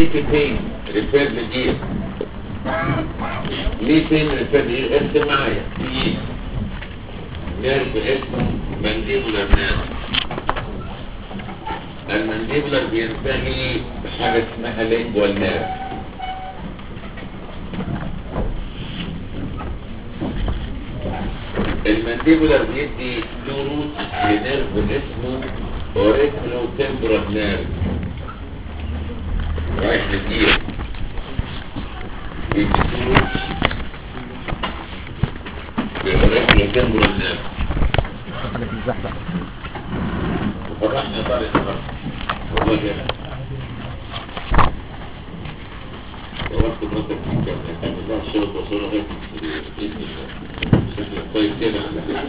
فين ريفير للإيه؟ ليه فين ريفير للإيه؟ ارسم معايا في نيرف اسمه مانديبولار نيرف. المانديبولار بينتهي بحاجة اسمها لينجوال نيرف. المانديبولار بيدي له روت لنيرف اسمه اوريكولو تمبرال نيرف رايح للإيه؟ بيدي له روت لأوريكولو تمبرال نيرف. حاجة في الزحلق وفرحنا طارق الخط والله جميل. ووقت مرتب في الكامل كان الله الشرط وصوله غير بإذن الله شكلك طيب كده على كده.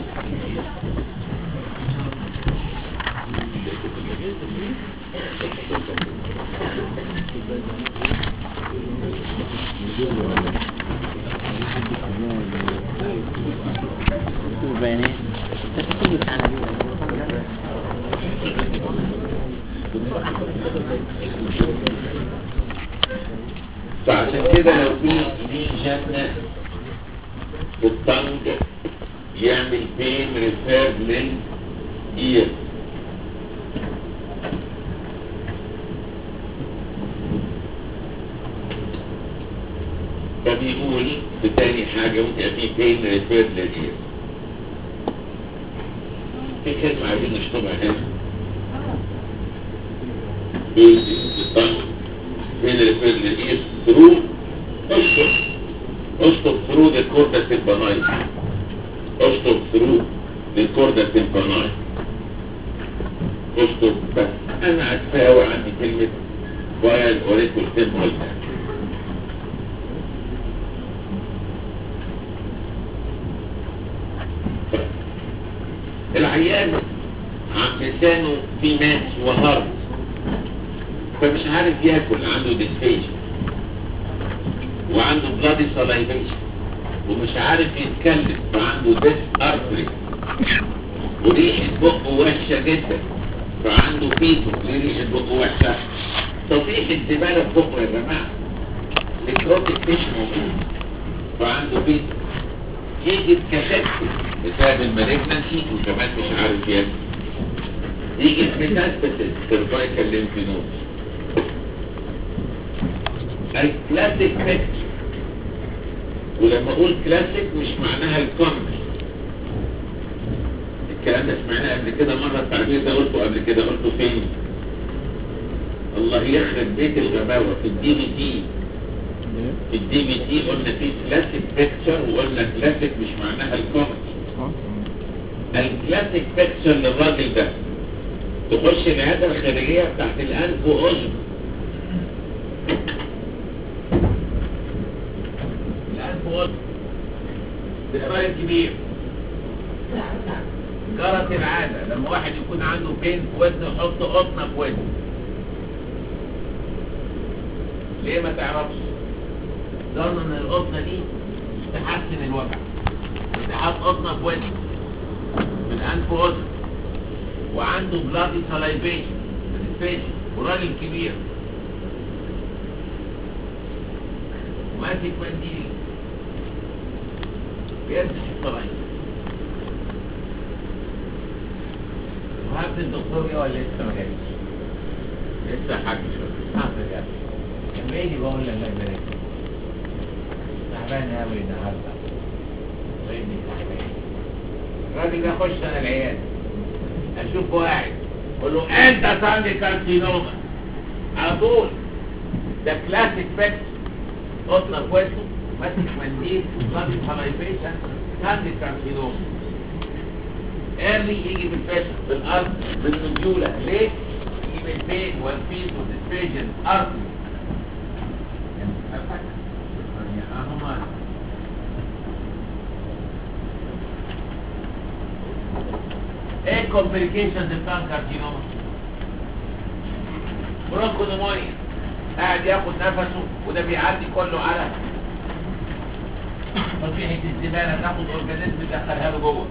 فعشان كده لو في ليجن في الطنج يعمل بين ريفير للإير. فبيقول في تاني حاجة وانت في بين ريفير للإير. في كلمة عايزين نشطبها هنا بين الطنج بين ريفير للإير ثرو اشطب ثرو للكوردة تمباناي. اشطب ثرو للكوردة تمباناي. اشطب بس انا عارفاها عندي كلمة فايل اوريكول تمباناي. العيان عم لسانه في ماس وهرب فمش عارف ياكل، عنده ديسفيشن وعنده بلادي سلايفيشن ومش عارف يتكلم فعنده ديس ارتري وريحة بقه وحشة جدا فعنده فيتو. ليه ريحة بقه وحشة؟ تصحيح الزبالة في بقه يا جماعة. الكروتيك مش موجود فعنده فيتو. يجي بكشكل بسبب المالجنسي وكمان مش عارف ياكل. يجي بميتاستاسيس سيرفايكال ليمف نود. الكلاسيك بيكتشر، ولما اقول كلاسيك مش معناها الكومن. الكلام ده سمعناه قبل كده مرة، التعبير ده قلته قبل كده. قلته فين؟ الله يخرب بيت الغباوة في الدي بي تي. في الدي بي تي قلنا في كلاسيك بيكتشر وقلنا كلاسيك مش معناها الكومن. الكلاسيك بيكتشر للراجل ده تخش العيادة الخارجية بتاعت الأنف وأذن. الأنف وأذن بإقرار كبير. جرت العادة لما واحد يكون عنده بين في وزنه يحط قطنة في وزنه. ليه ما تعرفش؟ ظن ان القطنة دي تحسن الوجع. تحط قطنة في وزنه من أنف وأذن وعنده بلادي سلايفيشن وراجل كبير وماسك منديل بيمسح الطريق. وهبت الدكتور جه ولا لسه ما جاش؟ لسه حاجة شوية. جاش لما يجي بقول لك الله يبارك فيك تعبان قوي النهارده وابني تعبان. الراجل ده يخش انا العيادة اشوفه قاعد اقول له انت صاحبي كارسينوما على طول. ده كلاسيك فيكس. قطنه في وشه ماسك منديل صاحبي هايبريشن صاحبي كارسينوما. ايرلي يجي بالفشل بالارض بالنجوله. ليه؟ يجي بالبين والفيس والديسبيجن ارض. ايه كومبليكيشنز بتاع الكارسينوما؟ برونكونيمونيا. قاعد ياخد نفسه وده بيعدي كله على تصحيح الزباله تاخد اورجانيزم تدخلها له جوه.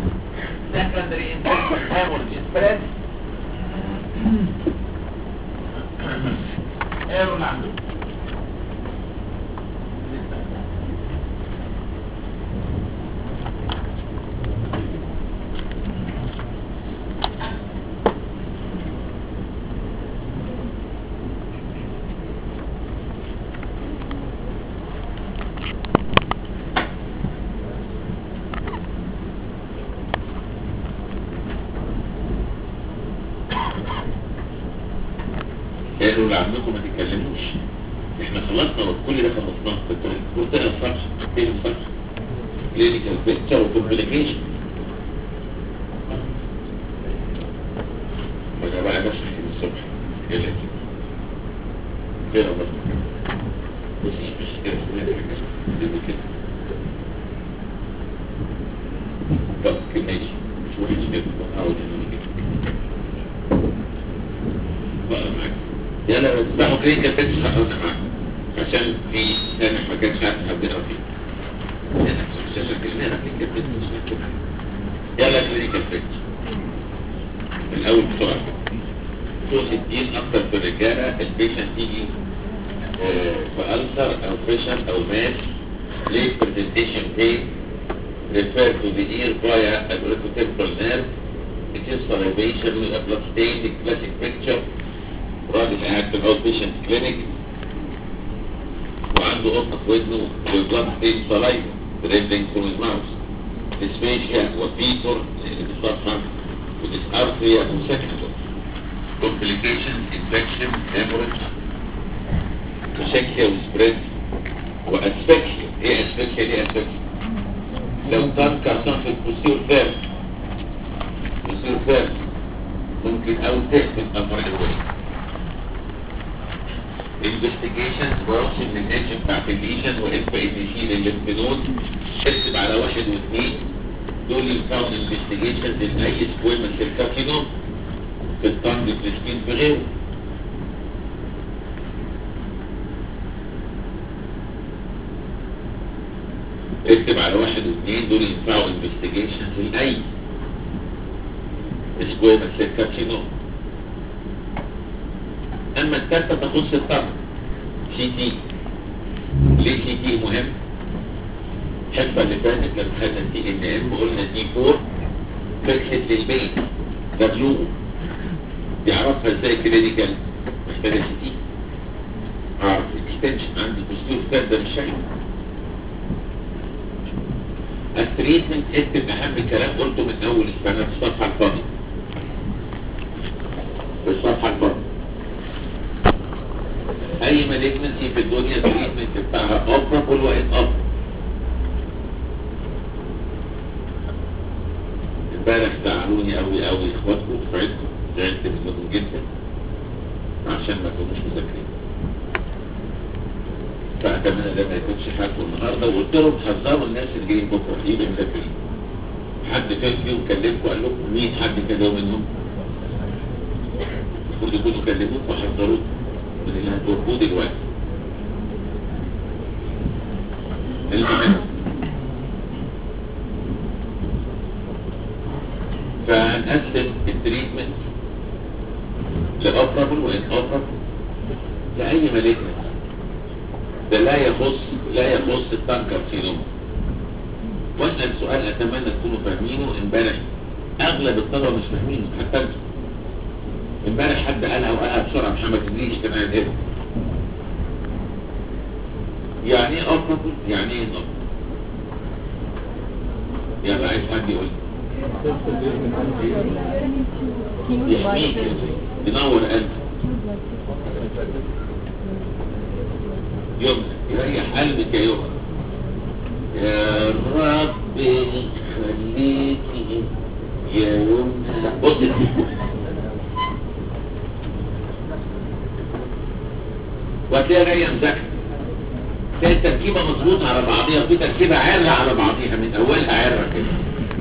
سكندري انفكشن هيموريج سبريد ايه اللي عندكم؟ قالوا اللي عندكم ما تتكلموش، احنا خلصنا وكل ده خلصناه. كنت انا الصفحه فين الصفحه كلينيكال بيكتشر وكومبليكيشن. وانا بقى بشرح الصبح يلا كده بس مش كده كده طب كده ماشي مش وحش كده بحاول بقى معاك يلا بتسمعوا كلينيكال بيكتشر عشان في سنة ما كانش عارف حد يقرا فيه. يلا كلينيكال بيكتشر الأول بسرعة. فوق 60 أكتر في الرجالة البيشنت تيجي في ألسر أو فيشر أو ماس ليه presentation pain refer to the ear via a temporal nerve. It is salivation with a blood stain. The classic picture راجل قاعد في الاوت بيشنت كلينيك وعنده قطه في ودنه والبلاد ستين سلايفا دريبلينج فروم هيز ماوث ديسفيشيا وفيتور اللي بتصفى وديسارثريا وسكتور كومبليكيشن انفكشن هيموريدج وشكيا وسبريد واسفكسيا. ايه اسفكسيا؟ دي اسفكسيا لو كان كارسون في البوستير فيرس ممكن او تقفل امر الوين. investigations بروحش من الاتش بتاعت الليجن واف ان سي للليمفنود. اكتب على 1 و2 دول الفاوند investigations لاي سكويمة الكارسينوم في الطنج في السكين في غيره. اكتب على 1 و2 دول ينفعوا investigations لاي سكويمة الكارسينوم. اما الثالثة تخص الطرف سي تي. ليه سي تي مهم؟ الحصة اللي فاتت لما خدنا التي ان ام قلنا دي 4 فكسة للبين ده بلوغه يعرفها ازاي كلينيكال محتاجة سي تي. اعرف الاكستنشن عندي بوستير فات ده مش شايف. التريتمنت اكتب اهم كلام قلته من اول السنة في الصفحة الفاضية. في الصفحة الفاضية اي مالجنسي في الدنيا التريتمنت بتاعها اوبرابل وان اوبرابل. امبارح زعلوني قوي اخواتكم في عيدكم، زعلت منكم جدا عشان ما كنتوش مذاكرين. فاتمنى ده ما يكونش حالكم النهارده. وقلت لهم حذروا الناس اللي جايين بكره يبقوا مذاكرين. حد فيهم كلمكم قال لكم مين حد كلمه منهم؟ المفروض يكونوا كلموكم وحذروكم من اللي هتوقفوه دلوقتي. المهم فهنقسم التريتمنت لأوبرابل وإن أوبرابل لأي مالجنس. ده لا يخص التانكارسينوما. واسأل سؤال أتمنى تكونوا فاهمينه. امبارح أغلب الطلبة مش فاهمينه حتى انتوا. امبارح حد قالها وقالها بسرعة محمد إدريس كان قاعد هنا. يعني ايه اوبرابل؟ يعني ايه اوبرابل؟ يلا عايز حد يقول يحميك ينور قلبك يمنى يريح قلبك يا يمنى. يا رب خليكي يا يمنى. بص وهتلاقيها جايه مذاكره. تلاقي التركيبه مظبوطه على بعضيها وفي تركيبه عرة على بعضيها من اولها عرة كده.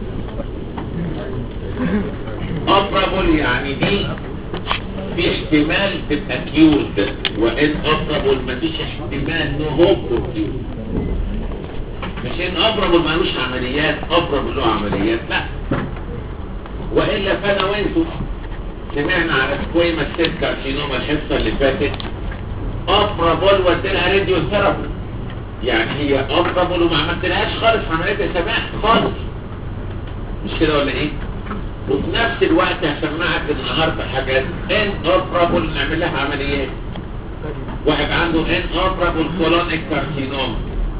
اوبرابل يعني دي في احتمال تبقى كيوت، وان اوبرابل مفيش احتمال نو هوب كيوت. مش ان اوبرابل مالوش عمليات، اوبرابل له عمليات، لا. والا فانا وانتوا سمعنا على سكويما سيل كارسينوما الحصه اللي فاتت. اوبرابول وديلها راديو ثيرابي، يعني هي اوبرابول وما عملتلهاش خالص عمليه سماح خالص، مش كده ولا ايه؟ وفي نفس الوقت هسمعك النهارده حاجات ان اوبرابول نعمل لها عمليات. واحد عنده ان اوبرابول كولونيك كارسينوما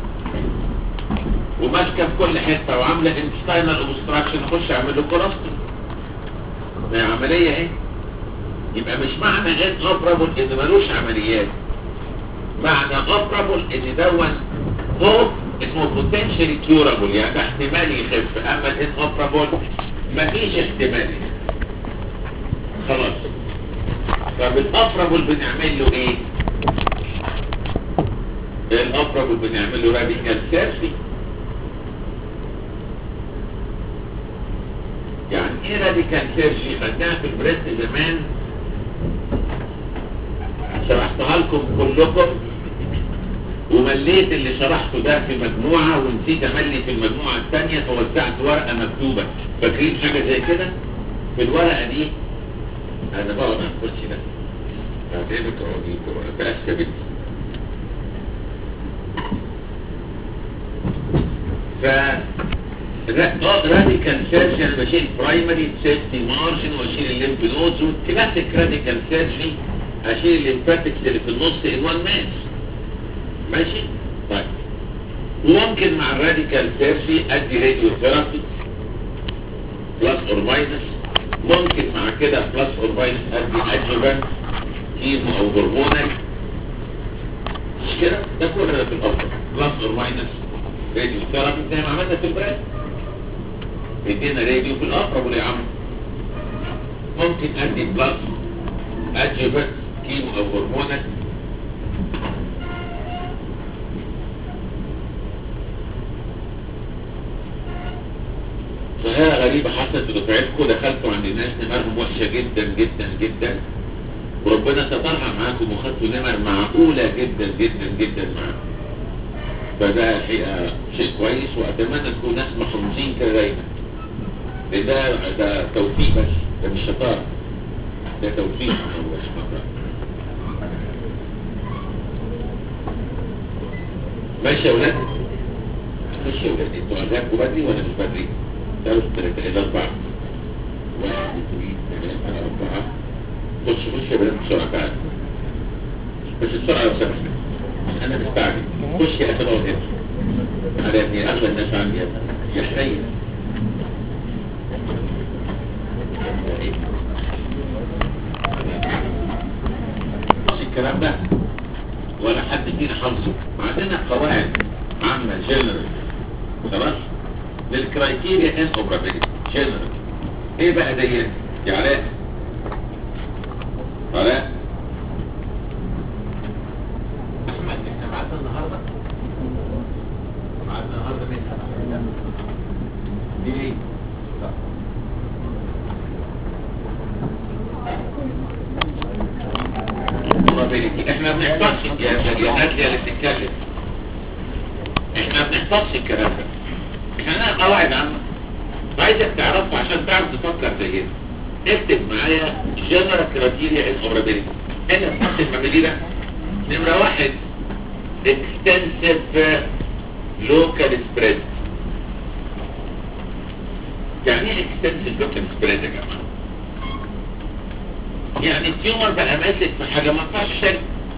وماسكه في كل حته وعامله انستاينال اوبستراكشن، اخش اعمل له كولاستومي، ما هي عمليه ايه؟ يبقى مش معنى ان اوبرابول ان ملوش عمليات، معنى اوبرابول ان دون هو اسمه بوتنشالي كيورابل، يعني احتمال يخف. اما الان اوبرابول مفيش احتمال خلاص. فبالاوبرابول بنعمل له ايه؟ الاوبرابول بنعمل له راديكال سيرجري. يعني ايه راديكال سيرجري؟ خدناها في البريست زمان، شرحتها لكم كلكم ومليت اللي شرحته ده في مجموعة ونسيت املي في المجموعة الثانية، فوزعت ورقة مكتوبة. فاكرين حاجة زي كده؟ في الورقة دي انا بقعد على الكرسي ده هتعبك اقعديكم انا بأسف بنتي. راديكال سيرجري انا بشيل برايمري سيفتي مارجن واشيل الليمف نودز، والكلاسيك راديكال سيرجري اشيل الليمفاتكس اللي في النص ان وان ماس. ماشي؟ طيب وممكن مع الراديكال سيرجري ادي راديو ثيرابي بلس اور ماينس، ممكن مع كده بلس اور ماينس ادي ادجوفانت كيمو او هرمونال، مش كده؟ ده كله في الافضل بلس اور ماينس راديو ثيرابي زي ما عملنا في البريد. ادينا راديو في الاقرب يا عم. ممكن ادي بلس ادجوفانت كيمو او هرمونال. ظاهرة غريبة حصلت في دفعتكم، دخلتوا عند الناس نمرهم وحشة جدا جدا جدا، وربنا سترها معاكم وخدتوا نمر معقولة جدا جدا جدا معاكم. فده الحقيقة شيء كويس، وأتمنى تكون ناس محروسين كده دايما. ده توفيق بس، ده مش شطارة، ده توفيق هو شطارة. ماشي يا ولاد؟ ماشي يا ولاد، انتوا عذابكم بدري ولا مش بدري؟ ثلاثة إلى 4 1 2 3 4. خش يا بنات بسرعة تعالى، بس بسرعة لو سمحت أنا مستعجل. خش يا أخي اقعد هنا تعالى يا ابني، أغلى الناس عندي يا حنين. مش الكلام ده ولا حد فينا حافظه. عندنا قواعد عامة جنرال خلاص للكرايتيريا ان اوبرابيلتي جنرال. ايه بقى ديت يا علاء؟ علاء احمد احنا معادنا النهارده من 7 دي ايه؟ اوبرابيلتي احنا ما بنحفظش يا نادية اللي بتتكلم، احنا ما بنحفظش الكلام ده، احنا قواعد عامة عايزك تعرفها عشان تعرف تفكر زي كده. اكتب معايا جنرال كرايتيريا ان اوبرابيلتي. هنا في نفس المبادئ ده نمرة 1 اكستنسيف لوكال سبريد. يعني ايه اكستنسيف لوكال سبريد يا جماعة؟ يعني التيومر بقى ماسك في حاجة ما ينفعش شكل.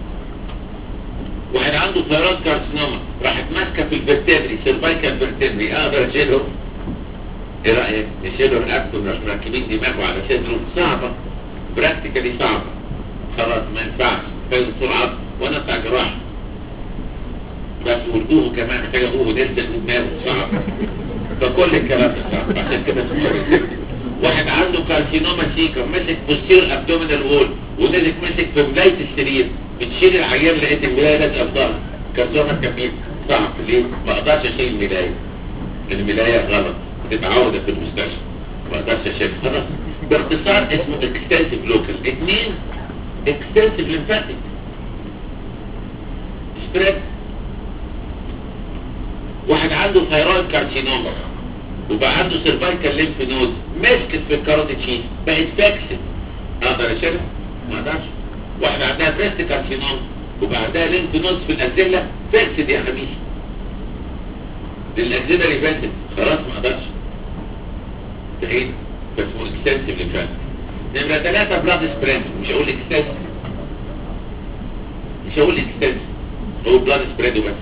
واحد عنده ثيرويد كارسينوما راحت ماسكه في الفرتبري سيرفايكال فيرتبري، اقدر اشيله؟ ايه رايك؟ نشيله رقبته مركبين دماغه على صدره؟ صعبه، براكتيكالي صعبه، خلاص ما ينفعش، فايز بسرعه وانا بتاع جراحه بس، والقوه كمان محتاجه قوه نلزق دماغه صعب، فكل الكلام ده صعب. عشان كده واحد عنده كارسينوما سيكا مسك بوستير ابدومينال وول ونزل مسك في ملايه السرير، بتشيل العيان لقيت الملايه لازقه في ظهرك، كارسينوما كبير صعب. ليه؟ ما اقدرش اشيل الملايه، الملايه غلط بتبقى عوده في المستشفى، ما اقدرش اشيل. خلاص باختصار اسمه اكستنسيف لوكال. 2 اكستنسيف ليمفاتيك سبريد. واحد عنده ثيرويد كارسينوما وبقى عنده سيرفايكال ليمف نود مسكت في الكاروتيد شيت بقت فاكسد، اقدر اشيلها؟ ما اقدرش. واحدة عندها بريست كارسينوم وبعدها لينف نودز في الأكزيلا فيكسد يا خميس، للأكزيلا اللي فاتت خلاص ما اقدرش تحيد، بس هو اكستنسيف للفات. نمرة 3 بلاد سبريد، مش هقول اكستنسيف، مش هقول اكستنسيف، هو بلاد سبريد وبس.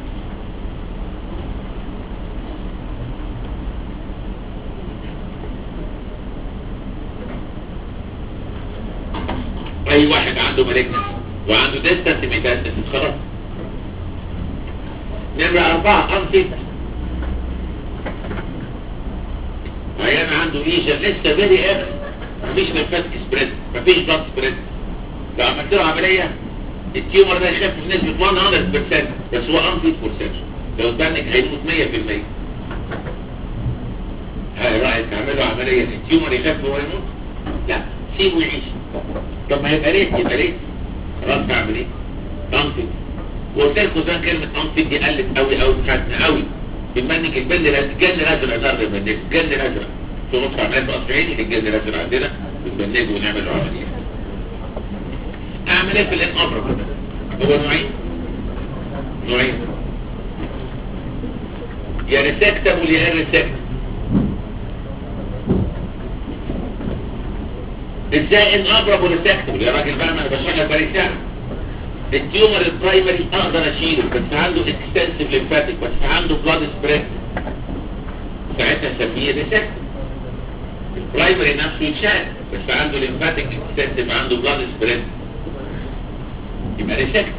اي واحد عنده مالجنس وعنده ديستنس ميتاستاسيس خلاص. نمرة 4 انفيت، عيان عنده ليجن لسه فيري اخر، مفيش ليمفاتيك سبريد، مفيش بلاد سبريد، لو عملت له عملية التيومر ده يخف بنسبة 100%، بس هو انفيت فور سيرجري، لو اتبنك هيموت 100%. هاي رأيك تعمله عملية التيومر يخف وهو يموت؟ لا، سيبه يعيش. طب ما يبقى ليه؟ يبقى ليه؟ خلاص اعمل ايه؟ انفيت. وقلت لكم زمان كلمة انفيت دي قلت قوي قوي خدنا قوي. بنمنك الجن الازرق ضر منك، الجن الازرق في نص عمليات قصرين، الجن الازرق عندنا بنبنجه ونعمل له عملية. اعمل ايه في الان ابرق؟ هو نوعين يا ريسكتابل يا ريسكتابل. ازاي ان ابرب وريسكتابل يا راجل بقى؟ ما انا بشغل بالي ساعه. التيومر البرايمري اقدر اشيله بس عنده اكستنسيف ليمفاتيك، بس عنده بلاد سبريد، ساعتها اسميه ريسكتابل. البرايمري نفسه يتشال بس عنده ليمفاتيك اكستنسيف، عنده بلاد سبريد، يبقى ريسكتابل.